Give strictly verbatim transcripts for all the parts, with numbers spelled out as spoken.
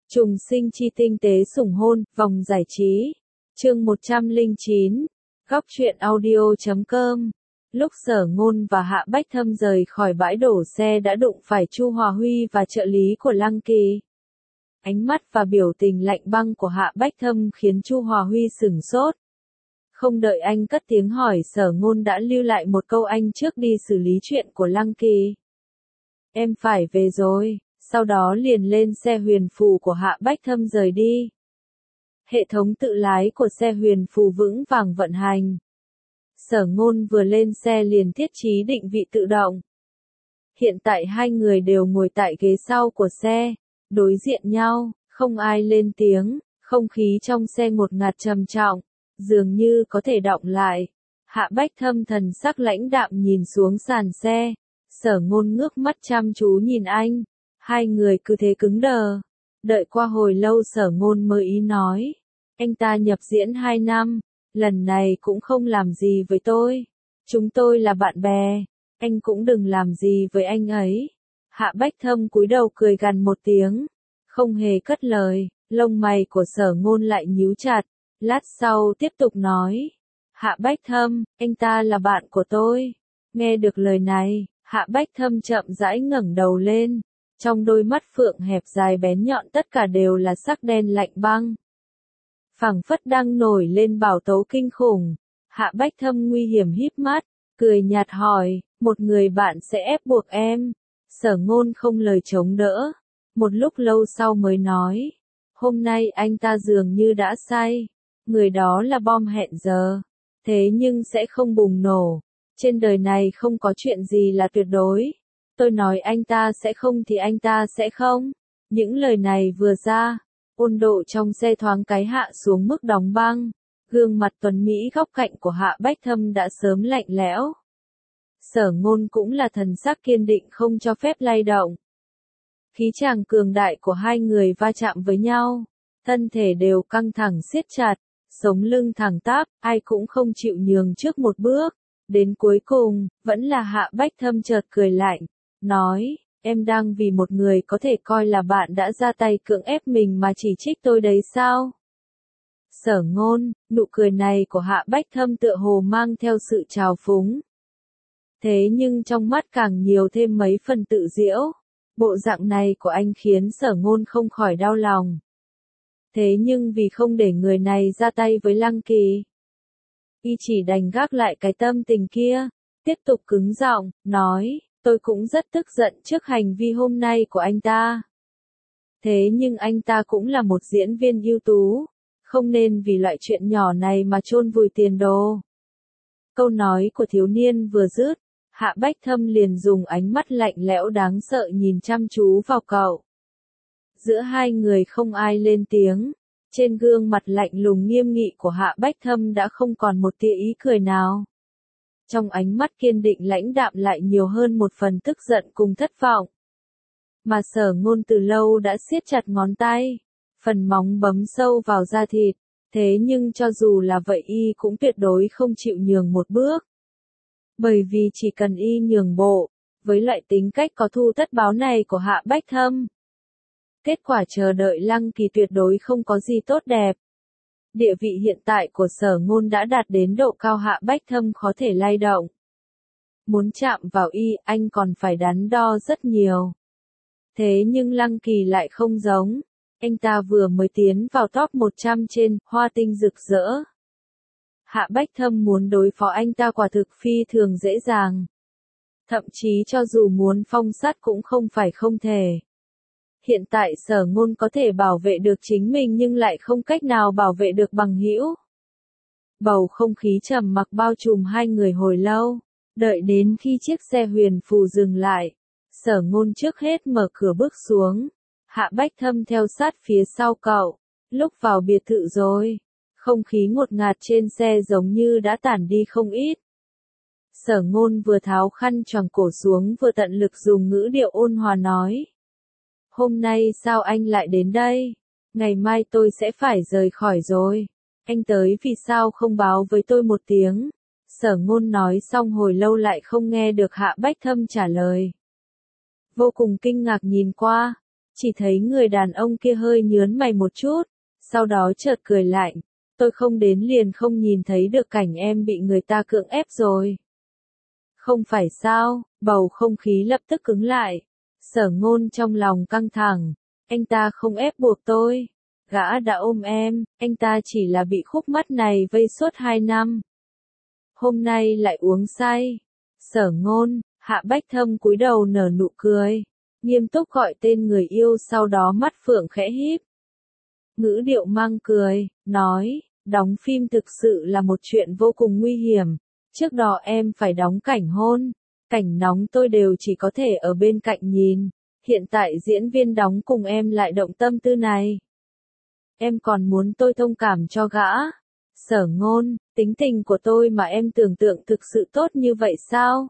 Trùng sinh chi tinh tế sủng hôn, vòng giải trí. Chương một trăm lẻ chín. Góc truyện audio chấm com. Lúc Sở Ngôn và Hạ Bách Thâm rời khỏi bãi đổ xe đã đụng phải Chu Hòa Huy và trợ lý của Lăng Kỳ. Ánh mắt và biểu tình lạnh băng của Hạ Bách Thâm khiến Chu Hòa Huy sửng sốt. Không đợi anh cất tiếng hỏi, Sở Ngôn đã lưu lại một câu: anh trước đi xử lý chuyện của Lăng Kỳ. Em phải về rồi. Sau đó liền lên xe huyền phù của Hạ Bách Thâm rời đi. Hệ thống tự lái của xe huyền phù vững vàng vận hành. Sở Ngôn vừa lên xe liền thiết trí định vị tự động. Hiện tại hai người đều ngồi tại ghế sau của xe, đối diện nhau, không ai lên tiếng, không khí trong xe ngột ngạt trầm trọng, dường như có thể đọng lại. Hạ Bách Thâm thần sắc lãnh đạm nhìn xuống sàn xe, Sở Ngôn ngước mắt chăm chú nhìn anh. Hai người cứ thế cứng đờ. Đợi qua hồi lâu Sở Ngôn mới ý nói. Anh ta nhập diễn hai năm, lần này cũng không làm gì với tôi. Chúng tôi là bạn bè, anh cũng đừng làm gì với anh ấy. Hạ Bách Thâm cúi đầu cười gằn một tiếng, không hề cất lời, lông mày của Sở Ngôn lại nhíu chặt, lát sau tiếp tục nói. Hạ Bách Thâm, anh ta là bạn của tôi. Nghe được lời này, Hạ Bách Thâm chậm rãi ngẩng đầu lên. Trong đôi mắt phượng hẹp dài bén nhọn tất cả đều là sắc đen lạnh băng. Phảng phất đang nổi lên bảo tấu kinh khủng. Hạ Bách Thâm nguy hiểm híp mắt, cười nhạt hỏi, một người bạn sẽ ép buộc em. Sở Ngôn không lời chống đỡ. Một lúc lâu sau mới nói, hôm nay anh ta dường như đã say. Người đó là bom hẹn giờ. Thế nhưng sẽ không bùng nổ. Trên đời này không có chuyện gì là tuyệt đối. Tôi nói anh ta sẽ không thì anh ta sẽ không. Những lời này vừa ra, 温độ trong xe thoáng cái hạ xuống mức đóng băng. Gương mặt tuấn mỹ góc cạnh của Hạ Bách Thâm đã sớm lạnh lẽo. Sở Ngôn cũng là thần sắc kiên định không cho phép lay động. Khí chàng cường đại của hai người va chạm với nhau, thân thể đều căng thẳng siết chặt, sống lưng thẳng tắp, ai cũng không chịu nhường trước một bước. Đến cuối cùng, vẫn là Hạ Bách Thâm chợt cười lạnh. Nói, em đang vì một người có thể coi là bạn đã ra tay cưỡng ép mình mà chỉ trích tôi đấy sao? Sở Ngôn, nụ cười này của Hạ Bách Thâm tựa hồ mang theo sự trào phúng. Thế nhưng trong mắt càng nhiều thêm mấy phần tự giễu. Bộ dạng này của anh khiến Sở Ngôn không khỏi đau lòng. Thế nhưng vì không để người này ra tay với Lăng Kỳ, y chỉ đành gác lại cái tâm tình kia, tiếp tục cứng giọng, nói. Tôi cũng rất tức giận trước hành vi hôm nay của anh ta. Thế nhưng anh ta cũng là một diễn viên ưu tú, không nên vì loại chuyện nhỏ này mà chôn vùi tiền đồ. Câu nói của thiếu niên vừa dứt, Hạ Bách Thâm liền dùng ánh mắt lạnh lẽo đáng sợ nhìn chăm chú vào cậu. Giữa hai người không ai lên tiếng, trên gương mặt lạnh lùng nghiêm nghị của Hạ Bách Thâm đã không còn một tia ý cười nào. Trong ánh mắt kiên định lãnh đạm lại nhiều hơn một phần tức giận cùng thất vọng. Mà Sở Ngôn từ lâu đã siết chặt ngón tay, phần móng bấm sâu vào da thịt, thế nhưng cho dù là vậy y cũng tuyệt đối không chịu nhường một bước. Bởi vì chỉ cần y nhường bộ, với loại tính cách có thù tất báo này của Hạ Bách Thâm, kết quả chờ đợi Lăng Kỳ tuyệt đối không có gì tốt đẹp. Địa vị hiện tại của Sở Ngôn đã đạt đến độ cao Hạ Bách Thâm khó thể lay động. Muốn chạm vào y, anh còn phải đắn đo rất nhiều. Thế nhưng Lăng Kỳ lại không giống. Anh ta vừa mới tiến vào top một trăm trên Hoa Tinh rực rỡ. Hạ Bách Thâm muốn đối phó anh ta quả thực phi thường dễ dàng. Thậm chí cho dù muốn phong sát cũng không phải không thể. Hiện tại Sở Ngôn có thể bảo vệ được chính mình nhưng lại không cách nào bảo vệ được bằng hữu. Bầu không khí trầm mặc bao trùm hai người hồi lâu, đợi đến khi chiếc xe huyền phù dừng lại. Sở Ngôn trước hết mở cửa bước xuống, Hạ Bách Thâm theo sát phía sau cậu. Lúc vào biệt thự rồi, không khí ngột ngạt trên xe giống như đã tản đi không ít. Sở Ngôn vừa tháo khăn choàng cổ xuống vừa tận lực dùng ngữ điệu ôn hòa nói. Hôm nay sao anh lại đến đây? Ngày mai tôi sẽ phải rời khỏi rồi. Anh tới vì sao không báo với tôi một tiếng? Sở Ngôn nói xong hồi lâu lại không nghe được Hạ Bách Thâm trả lời. Vô cùng kinh ngạc nhìn qua, Chỉ thấy người đàn ông kia hơi nhớn mày một chút, sau đó chợt cười lạnh, tôi không đến liền không nhìn thấy được cảnh em bị người ta cưỡng ép rồi. Không phải sao, bầu không khí lập tức cứng lại. Sở Ngôn trong lòng căng thẳng, anh ta không ép buộc tôi. Gã đã ôm em, anh ta chỉ là bị khúc mắc này vây suốt hai năm. Hôm nay lại uống say. Sở Ngôn, Hạ Bách Thâm cúi đầu nở nụ cười, nghiêm túc gọi tên người yêu, sau đó mắt phượng khẽ híp. Ngữ điệu mang cười, nói, đóng phim thực sự là một chuyện vô cùng nguy hiểm. Trước đó em phải đóng cảnh hôn, cảnh nóng tôi đều chỉ có thể ở bên cạnh nhìn. Hiện tại diễn viên đóng cùng em lại động tâm tư này. Em còn muốn tôi thông cảm cho gã. Sở Ngôn, tính tình của tôi mà em tưởng tượng thực sự tốt như vậy sao?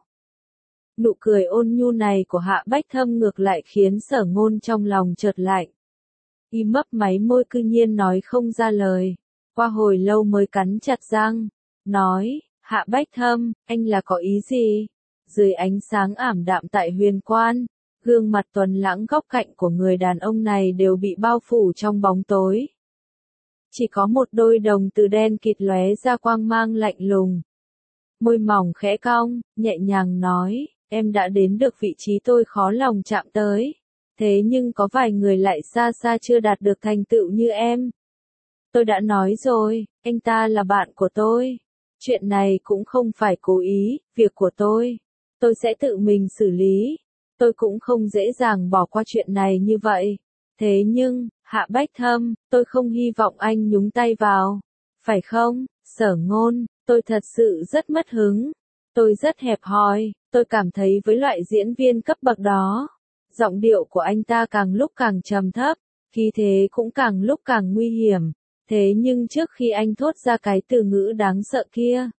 Nụ cười ôn nhu này của Hạ Bách Thâm ngược lại khiến Sở Ngôn trong lòng chợt lạnh. Y mấp máy môi cư nhiên nói không ra lời. Qua hồi lâu mới cắn chặt răng, nói, Hạ Bách Thâm, anh là có ý gì? Dưới ánh sáng ảm đạm tại huyền quan, gương mặt tuấn lãng góc cạnh của người đàn ông này đều bị bao phủ trong bóng tối. Chỉ có một đôi đồng tử đen kịt lóe ra quang mang lạnh lùng. Môi mỏng khẽ cong, nhẹ nhàng nói, em đã đến được vị trí tôi khó lòng chạm tới. Thế nhưng có vài người lại xa xa chưa đạt được thành tựu như em. Tôi đã nói rồi, anh ta là bạn của tôi. Chuyện này cũng không phải cố ý, việc của tôi. Tôi sẽ tự mình xử lý. Tôi cũng không dễ dàng bỏ qua chuyện này như vậy. Thế nhưng, Hạ Bách Thâm, tôi không hy vọng anh nhúng tay vào. Phải không, Sở Ngôn, tôi thật sự rất mất hứng. Tôi rất hẹp hòi, tôi cảm thấy với loại diễn viên cấp bậc đó. Giọng điệu của anh ta càng lúc càng trầm thấp, khí thế cũng càng lúc càng nguy hiểm. Thế nhưng trước khi anh thốt ra cái từ ngữ đáng sợ kia,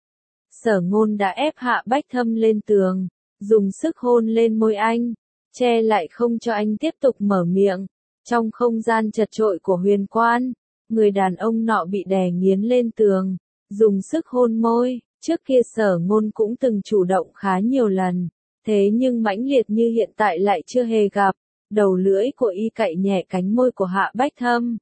Sở Ngôn đã ép Hạ Bách Thâm lên tường, dùng sức hôn lên môi anh, che lại không cho anh tiếp tục mở miệng. Trong không gian chật chội của huyền quan, người đàn ông nọ bị đè nghiến lên tường, dùng sức hôn môi. Trước kia Sở Ngôn cũng từng chủ động khá nhiều lần, thế nhưng mãnh liệt như hiện tại lại chưa hề gặp. Đầu lưỡi của y cạy nhẹ cánh môi của Hạ Bách Thâm,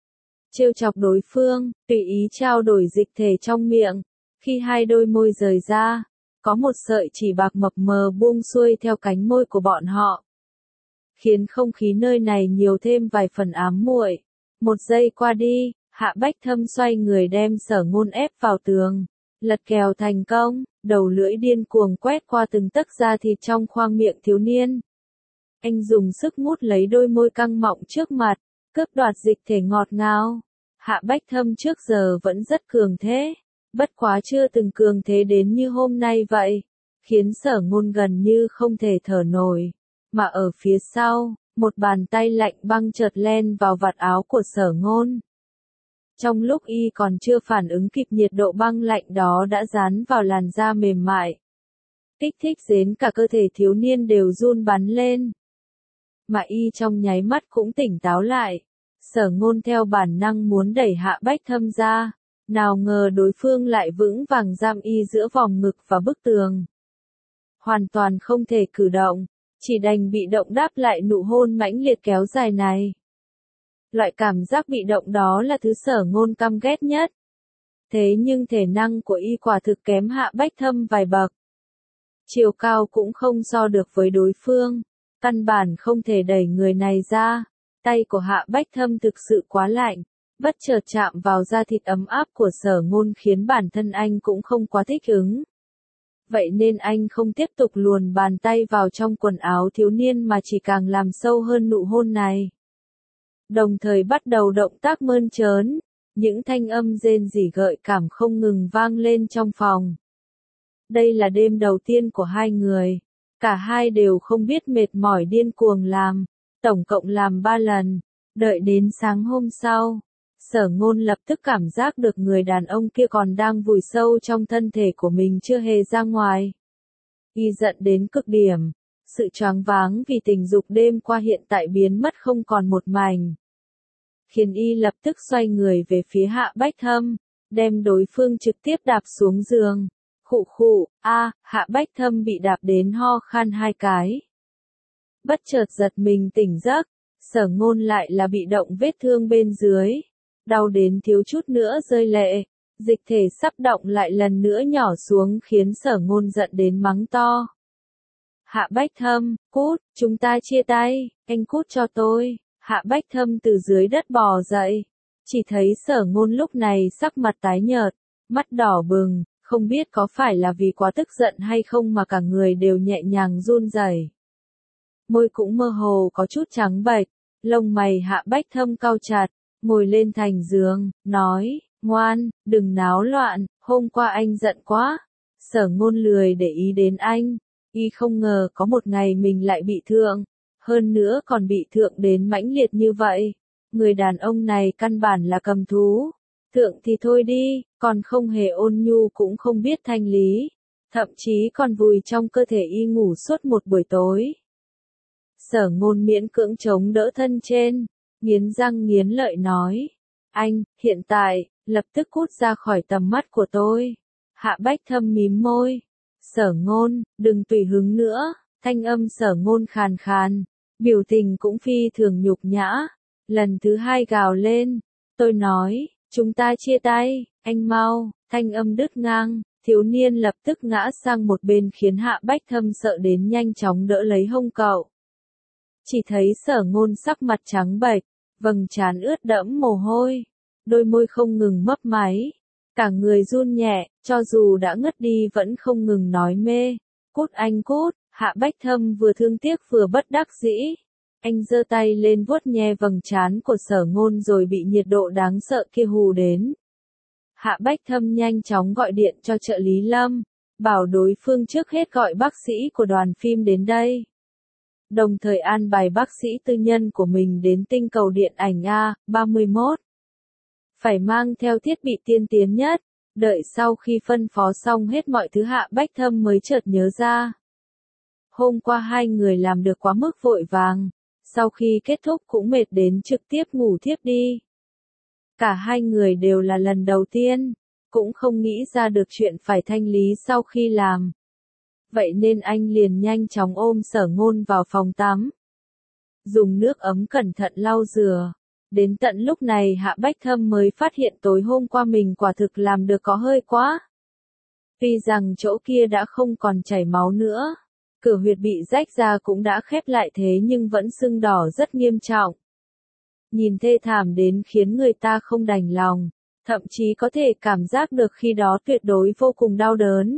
trêu chọc đối phương, tùy ý trao đổi dịch thể trong miệng. Khi hai đôi môi rời ra, có một sợi chỉ bạc mập mờ buông xuôi theo cánh môi của bọn họ, khiến không khí nơi này nhiều thêm vài phần ám muội. Một giây qua đi, Hạ Bách Thâm xoay người đem Sở Ngôn ép vào tường, lật kèo thành công, đầu lưỡi điên cuồng quét qua từng tấc da thịt trong khoang miệng thiếu niên. Anh dùng sức mút lấy đôi môi căng mọng trước mặt, cướp đoạt dịch thể ngọt ngào. Hạ Bách Thâm trước giờ vẫn rất cường thế, bất quá chưa từng cường thế đến như hôm nay vậy, khiến Sở Ngôn gần như không thể thở nổi. Mà ở phía sau, một bàn tay lạnh băng chợt len vào vạt áo của Sở Ngôn. Trong lúc y còn chưa phản ứng kịp, nhiệt độ băng lạnh đó đã dán vào làn da mềm mại, kích thích đến cả cơ thể thiếu niên đều run bắn lên. Mà y trong nháy mắt cũng tỉnh táo lại. Sở Ngôn theo bản năng muốn đẩy Hạ Bách Thâm ra, nào ngờ đối phương lại vững vàng giam y giữa vòng ngực và bức tường. Hoàn toàn không thể cử động, chỉ đành bị động đáp lại nụ hôn mãnh liệt kéo dài này. Loại cảm giác bị động đó là thứ Sở Ngôn căm ghét nhất. Thế nhưng thể năng của y quả thực kém Hạ Bách Thâm vài bậc. Chiều cao cũng không so được với đối phương, căn bản không thể đẩy người này ra. Tay của Hạ Bách Thâm thực sự quá lạnh, bất chợt chạm vào da thịt ấm áp của Sở Ngôn khiến bản thân anh cũng không quá thích ứng. Vậy nên anh không tiếp tục luồn bàn tay vào trong quần áo thiếu niên mà chỉ càng làm sâu hơn nụ hôn này. Đồng thời bắt đầu động tác mơn trớn, những thanh âm rên rỉ gợi cảm không ngừng vang lên trong phòng. Đây là đêm đầu tiên của hai người, cả hai đều không biết mệt mỏi điên cuồng làm. Tổng cộng làm ba lần, đợi đến sáng hôm sau, Sở Ngôn lập tức cảm giác được người đàn ông kia còn đang vùi sâu trong thân thể của mình chưa hề ra ngoài. Y giận đến cực điểm, sự choáng váng vì tình dục đêm qua hiện tại biến mất không còn một mảnh. Khiến y lập tức xoay người về phía Hạ Bách Thâm, đem đối phương trực tiếp đạp xuống giường. Khụ khụ, a, Hạ Bách Thâm bị đạp đến ho khan hai cái. Bất chợt giật mình tỉnh giấc, Sở Ngôn lại là bị động vết thương bên dưới, đau đến thiếu chút nữa rơi lệ, dịch thể sắp động lại lần nữa nhỏ xuống khiến Sở Ngôn giận đến mắng to. Hạ Bách Thâm, cút, chúng ta chia tay, anh cút cho tôi. Hạ Bách Thâm từ dưới đất bò dậy, chỉ thấy Sở Ngôn lúc này sắc mặt tái nhợt, mắt đỏ bừng, không biết có phải là vì quá tức giận hay không mà cả người đều nhẹ nhàng run rẩy. Môi cũng mơ hồ có chút trắng bệch, lông mày Hạ Bách Thâm cau chặt, ngồi lên thành giường, nói, ngoan, đừng náo loạn, hôm qua anh giận quá. Sở Ngôn lười để ý đến anh, y không ngờ có một ngày mình lại bị thượng, hơn nữa còn bị thượng đến mãnh liệt như vậy. Người đàn ông này căn bản là cầm thú, thượng thì thôi đi, còn không hề ôn nhu cũng không biết thanh lý, thậm chí còn vùi trong cơ thể y ngủ suốt một buổi tối. Sở Ngôn miễn cưỡng chống đỡ thân trên, nghiến răng nghiến lợi nói, anh, hiện tại, lập tức cút ra khỏi tầm mắt của tôi. Hạ Bách Thâm mím môi, Sở Ngôn, đừng tùy hứng nữa, thanh âm Sở Ngôn khàn khàn, biểu tình cũng phi thường nhục nhã, lần thứ hai gào lên, tôi nói, chúng ta chia tay, anh mau, thanh âm đứt ngang, thiếu niên lập tức ngã sang một bên khiến Hạ Bách Thâm sợ đến nhanh chóng đỡ lấy hông cậu. Chỉ thấy Sở Ngôn sắc mặt trắng bệch, vầng trán ướt đẫm mồ hôi, đôi môi không ngừng mấp máy, cả người run nhẹ, cho dù đã ngất đi vẫn không ngừng nói mê, cút anh cút. Hạ Bách Thâm vừa thương tiếc vừa bất đắc dĩ, anh giơ tay lên vuốt nhẹ vầng trán của Sở Ngôn rồi bị nhiệt độ đáng sợ kia hù đến. Hạ Bách Thâm nhanh chóng gọi điện cho trợ lý Lâm, bảo đối phương trước hết gọi bác sĩ của đoàn phim đến đây. Đồng thời an bài bác sĩ tư nhân của mình đến tinh cầu điện ảnh A ba mươi mốt. Phải mang theo thiết bị tiên tiến nhất, đợi sau khi phân phó xong hết mọi thứ Hạ Bách Thâm mới chợt nhớ ra. Hôm qua hai người làm được quá mức vội vàng, sau khi kết thúc cũng mệt đến trực tiếp ngủ thiếp đi. Cả hai người đều là lần đầu tiên, cũng không nghĩ ra được chuyện phải thanh lý sau khi làm. Vậy nên anh liền nhanh chóng ôm Sở Ngôn vào phòng tắm, dùng nước ấm cẩn thận lau rửa. Đến tận lúc này Hạ Bách Thâm mới phát hiện tối hôm qua mình quả thực làm được có hơi quá. Tuy rằng chỗ kia đã không còn chảy máu nữa, cửa huyệt bị rách ra cũng đã khép lại thế nhưng vẫn sưng đỏ rất nghiêm trọng. Nhìn thê thảm đến khiến người ta không đành lòng, thậm chí có thể cảm giác được khi đó tuyệt đối vô cùng đau đớn.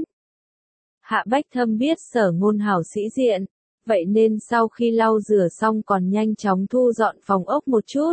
Hạ Bách Thâm biết Sở Ngôn hảo sĩ diện, vậy nên sau khi lau rửa xong còn nhanh chóng thu dọn phòng ốc một chút.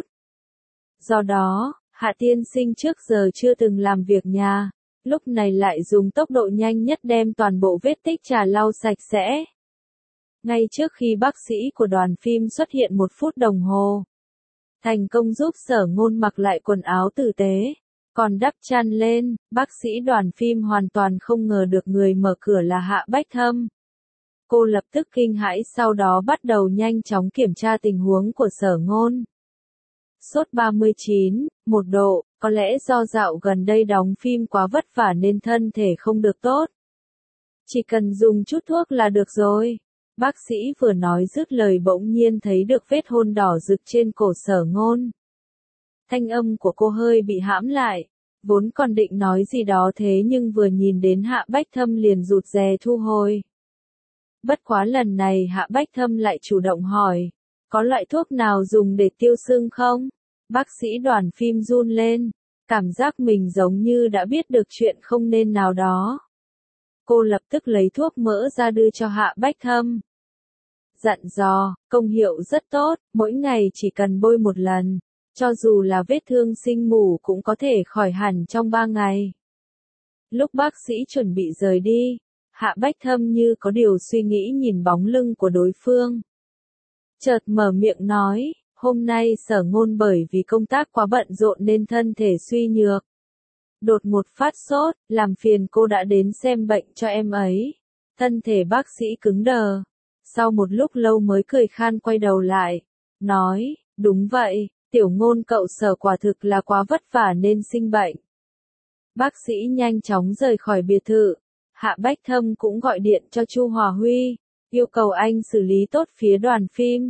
Do đó, Hạ tiên sinh trước giờ chưa từng làm việc nhà, lúc này lại dùng tốc độ nhanh nhất đem toàn bộ vết tích trà lau sạch sẽ. Ngay trước khi bác sĩ của đoàn phim xuất hiện một phút đồng hồ, thành công giúp Sở Ngôn mặc lại quần áo tử tế, còn đắp chăn lên, bác sĩ đoàn phim hoàn toàn không ngờ được người mở cửa là Hạ Bách Thâm. Cô lập tức kinh hãi sau đó bắt đầu nhanh chóng kiểm tra tình huống của Sở Ngôn. Sốt ba mươi chín, một độ, có lẽ do dạo gần đây đóng phim quá vất vả nên thân thể không được tốt. Chỉ cần dùng chút thuốc là được rồi. Bác sĩ vừa nói dứt lời bỗng nhiên thấy được vết hôn đỏ rực trên cổ Sở Ngôn. Thanh âm của cô hơi bị hãm lại, vốn còn định nói gì đó thế nhưng vừa nhìn đến Hạ Bách Thâm liền rụt rè thu hồi. Bất quá lần này Hạ Bách Thâm lại chủ động hỏi, có loại thuốc nào dùng để tiêu sưng không? Bác sĩ đoàn phim run lên, cảm giác mình giống như đã biết được chuyện không nên nào đó. Cô lập tức lấy thuốc mỡ ra đưa cho Hạ Bách Thâm. Dặn dò, công hiệu rất tốt, mỗi ngày chỉ cần bôi một lần, cho dù là vết thương sinh mủ cũng có thể khỏi hẳn trong ba ngày. Lúc bác sĩ chuẩn bị rời đi, Hạ Bách Thâm như có điều suy nghĩ nhìn bóng lưng của đối phương. Chợt mở miệng nói, hôm nay Sở Ngôn bởi vì công tác quá bận rộn nên thân thể suy nhược. Đột một phát sốt, làm phiền cô đã đến xem bệnh cho em ấy. Thân thể bác sĩ cứng đờ. Sau một lúc lâu mới cười khan quay đầu lại. Nói, đúng vậy, Tiểu Ngôn cậu Sở quả thực là quá vất vả nên sinh bệnh. Bác sĩ nhanh chóng rời khỏi biệt thự. Hạ Bách Thâm cũng gọi điện cho Chu Hòa Huy, yêu cầu anh xử lý tốt phía đoàn phim.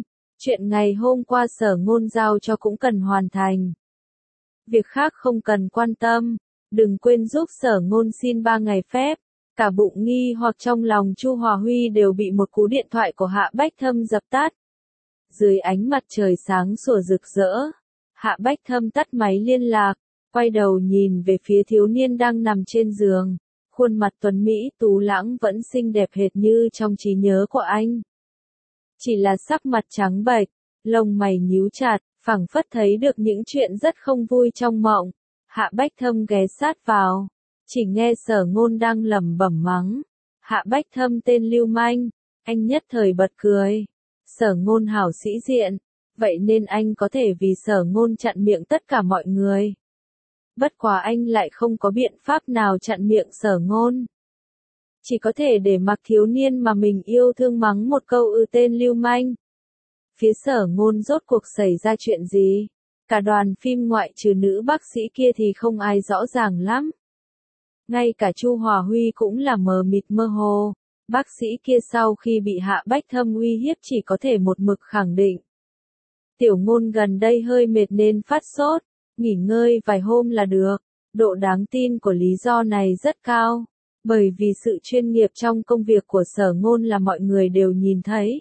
Chuyện ngày hôm qua Sở Ngôn giao cho cũng cần hoàn thành. Việc khác không cần quan tâm, đừng quên giúp Sở Ngôn xin ba ngày phép. Cả bụng nghi hoặc trong lòng Chu Hòa Huy đều bị một cú điện thoại của Hạ Bách Thâm dập tắt. Dưới ánh mặt trời sáng sủa rực rỡ, Hạ Bách Thâm tắt máy liên lạc, quay đầu nhìn về phía thiếu niên đang nằm trên giường, khuôn mặt tuấn mỹ tú lãng vẫn xinh đẹp hệt như trong trí nhớ của anh. Chỉ là sắc mặt trắng bệch, lông mày nhíu chặt, phảng phất thấy được những chuyện rất không vui trong mộng. Hạ Bách Thâm ghé sát vào, chỉ nghe Sở Ngôn đang lẩm bẩm mắng. Hạ Bách Thâm tên lưu manh, anh nhất thời bật cười. Sở Ngôn hảo sĩ diện, vậy nên anh có thể vì Sở Ngôn chặn miệng tất cả mọi người. Bất quá anh lại không có biện pháp nào chặn miệng Sở Ngôn. Chỉ có thể để mặc thiếu niên mà mình yêu thương mắng một câu ư tên lưu manh. Phía Sở Ngôn rốt cuộc xảy ra chuyện gì? Cả đoàn phim ngoại trừ nữ bác sĩ kia thì không ai rõ ràng lắm. Ngay cả Chu Hòa Huy cũng là mờ mịt mơ hồ. Bác sĩ kia sau khi bị Hạ Bách Thâm uy hiếp chỉ có thể một mực khẳng định. Tiểu Ngôn gần đây hơi mệt nên phát sốt, nghỉ ngơi vài hôm là được. Độ đáng tin của lý do này rất cao, bởi vì sự chuyên nghiệp trong công việc của Sở Ngôn là mọi người đều nhìn thấy.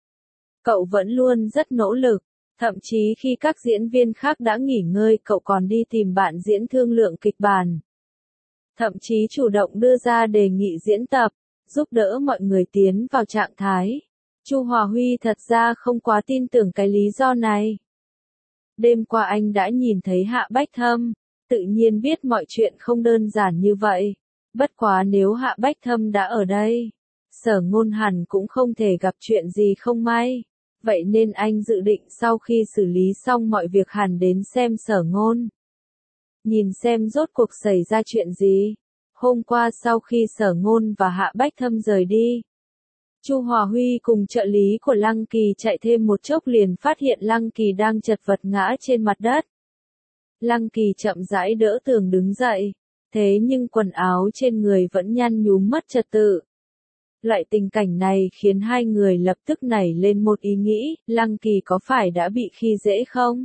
Cậu vẫn luôn rất nỗ lực, thậm chí khi các diễn viên khác đã nghỉ ngơi cậu còn đi tìm bạn diễn thương lượng kịch bản. Thậm chí chủ động đưa ra đề nghị diễn tập, giúp đỡ mọi người tiến vào trạng thái. Chu Hòa Huy thật ra không quá tin tưởng cái lý do này. Đêm qua anh đã nhìn thấy Hạ Bách Thâm, tự nhiên biết mọi chuyện không đơn giản như vậy. Bất quá nếu Hạ Bách Thâm đã ở đây, Sở Ngôn hẳn cũng không thể gặp chuyện gì không may. Vậy nên anh dự định sau khi xử lý xong mọi việc hẳn đến xem Sở Ngôn. Nhìn xem rốt cuộc xảy ra chuyện gì. Hôm qua sau khi Sở Ngôn và Hạ Bách Thâm rời đi, Chu Hòa Huy cùng trợ lý của Lăng Kỳ chạy thêm một chốc liền phát hiện Lăng Kỳ đang chật vật ngã trên mặt đất. Lăng Kỳ chậm rãi đỡ tường đứng dậy, thế nhưng quần áo trên người vẫn nhăn nhúm mất trật tự. Loại tình cảnh này khiến hai người lập tức nảy lên một ý nghĩ, Lăng Kỳ có phải đã bị khi dễ không?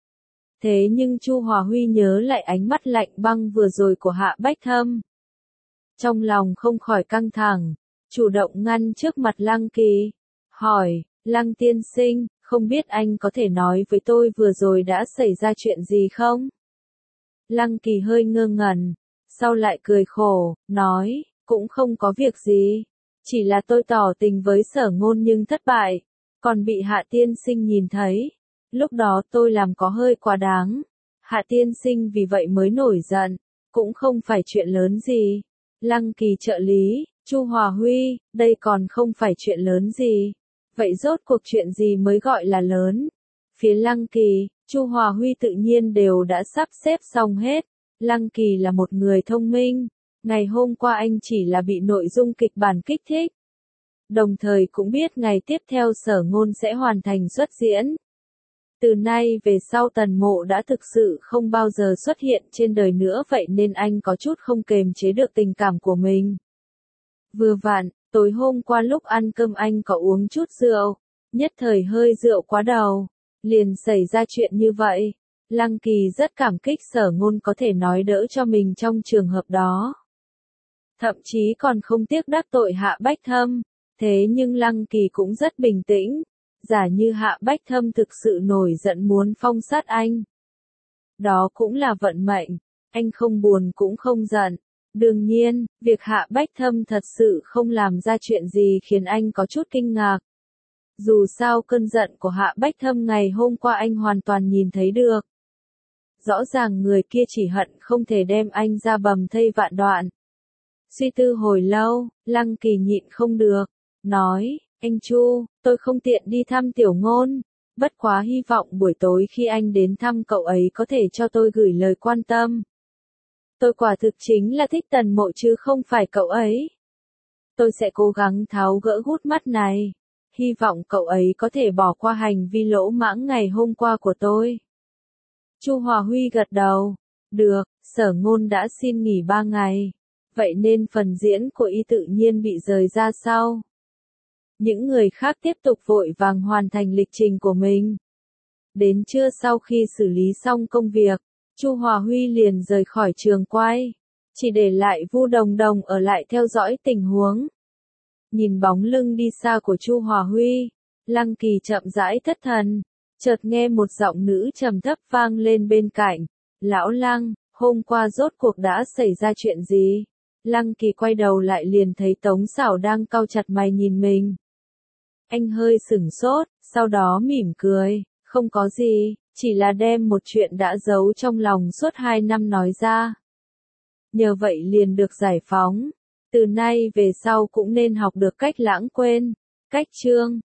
Thế nhưng Chu Hòa Huy nhớ lại ánh mắt lạnh băng vừa rồi của Hạ Bách Thâm. Trong lòng không khỏi căng thẳng, chủ động ngăn trước mặt Lăng Kỳ, hỏi, Lăng tiên sinh, không biết anh có thể nói với tôi vừa rồi đã xảy ra chuyện gì không? Lăng Kỳ hơi ngơ ngẩn, sau lại cười khổ, nói, cũng không có việc gì, chỉ là tôi tỏ tình với Sở Ngôn nhưng thất bại, còn bị Hạ tiên sinh nhìn thấy, lúc đó tôi làm có hơi quá đáng, Hạ tiên sinh vì vậy mới nổi giận, cũng không phải chuyện lớn gì. Lăng Kỳ trợ lý, Chu Hòa Huy, đây còn không phải chuyện lớn gì. Vậy rốt cuộc chuyện gì mới gọi là lớn? Phía Lăng Kỳ, Chu Hòa Huy tự nhiên đều đã sắp xếp xong hết. Lăng Kỳ là một người thông minh. Ngày hôm qua anh chỉ là bị nội dung kịch bản kích thích. Đồng thời cũng biết ngày tiếp theo Sở Ngôn sẽ hoàn thành xuất diễn. Từ nay về sau Tần Mộ đã thực sự không bao giờ xuất hiện trên đời nữa, vậy nên anh có chút không kềm chế được tình cảm của mình. Vừa vặn, tối hôm qua lúc ăn cơm anh có uống chút rượu, nhất thời hơi rượu quá đầu, liền xảy ra chuyện như vậy. Lăng Kỳ rất cảm kích Sở Ngôn có thể nói đỡ cho mình trong trường hợp đó. Thậm chí còn không tiếc đắc tội Hạ Bách Thâm, thế nhưng Lăng Kỳ cũng rất bình tĩnh. Giả như Hạ Bách Thâm thực sự nổi giận muốn phong sát anh. Đó cũng là vận mệnh, anh không buồn cũng không giận. Đương nhiên, việc Hạ Bách Thâm thật sự không làm ra chuyện gì khiến anh có chút kinh ngạc. Dù sao cơn giận của Hạ Bách Thâm ngày hôm qua anh hoàn toàn nhìn thấy được. Rõ ràng người kia chỉ hận không thể đem anh ra bầm thây vạn đoạn. Suy tư hồi lâu, Lăng Kỳ nhịn không được, nói, anh Chu, tôi không tiện đi thăm Tiểu Ngôn, bất quá hy vọng buổi tối khi anh đến thăm cậu ấy có thể cho tôi gửi lời quan tâm. Tôi quả thực chính là thích Tần Mộ chứ không phải cậu ấy. Tôi sẽ cố gắng tháo gỡ gút mắt này, hy vọng cậu ấy có thể bỏ qua hành vi lỗ mãng ngày hôm qua của tôi. Chu Hòa Huy gật đầu, được, Sở Ngôn đã xin nghỉ ba ngày, vậy nên phần diễn của y tự nhiên bị rời ra sau. Những người khác tiếp tục vội vàng hoàn thành lịch trình của mình. Đến trưa sau khi xử lý xong công việc, Chu Hòa Huy liền rời khỏi trường quay, chỉ để lại Vu Đồng Đồng ở lại theo dõi tình huống. Nhìn bóng lưng đi xa của Chu Hòa Huy, Lăng Kỳ chậm rãi thất thần, chợt nghe một giọng nữ trầm thấp vang lên bên cạnh, "Lão Lăng, hôm qua rốt cuộc đã xảy ra chuyện gì?" Lăng Kỳ quay đầu lại liền thấy Tống Sảo đang cau chặt mày nhìn mình. Anh hơi sửng sốt, sau đó mỉm cười, "Không có gì, chỉ là đem một chuyện đã giấu trong lòng suốt hai năm nói ra. Nhờ vậy liền được giải phóng, từ nay về sau cũng nên học được cách lãng quên." Cách chương